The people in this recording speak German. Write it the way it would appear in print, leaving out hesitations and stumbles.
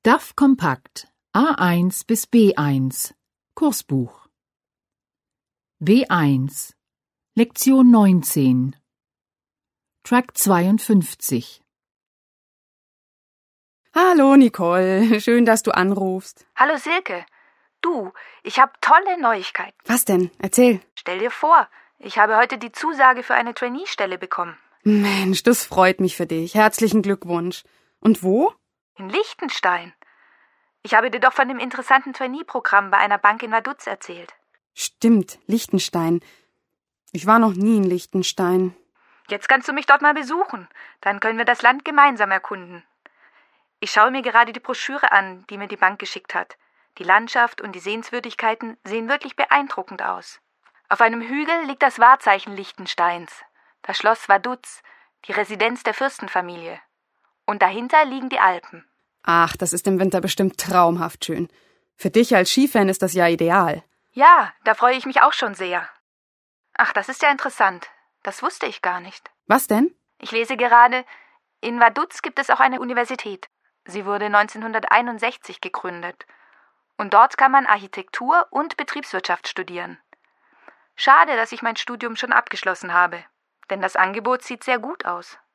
DAF Kompakt A1 bis B1 Kursbuch B1 Lektion 19 Track 52. Hallo Nicole, schön, dass du anrufst. Hallo Silke. Du, ich habe tolle Neuigkeiten. Was denn? Erzähl. Stell dir vor, ich habe heute die Zusage für eine Trainee-Stelle bekommen. Mensch, das freut mich für dich. Herzlichen Glückwunsch. Und wo? In Liechtenstein. Ich habe dir doch von dem interessanten Trainee-Programm bei einer Bank in Vaduz erzählt. Stimmt, Liechtenstein. Ich war noch nie in Liechtenstein. Jetzt kannst du mich dort mal besuchen. Dann können wir das Land gemeinsam erkunden. Ich schaue mir gerade die Broschüre an, die mir die Bank geschickt hat. Die Landschaft und die Sehenswürdigkeiten sehen wirklich beeindruckend aus. Auf einem Hügel liegt das Wahrzeichen Liechtensteins, das Schloss Vaduz, die Residenz der Fürstenfamilie. Und dahinter liegen die Alpen. Ach, das ist im Winter bestimmt traumhaft schön. Für dich als Skifan ist das ja ideal. Ja, da freue ich mich auch schon sehr. Ach, das ist ja interessant. Das wusste ich gar nicht. Was denn? Ich lese gerade, in Vaduz gibt es auch eine Universität. Sie wurde 1961 gegründet. Und dort kann man Architektur und Betriebswirtschaft studieren. Schade, dass ich mein Studium schon abgeschlossen habe, denn das Angebot sieht sehr gut aus.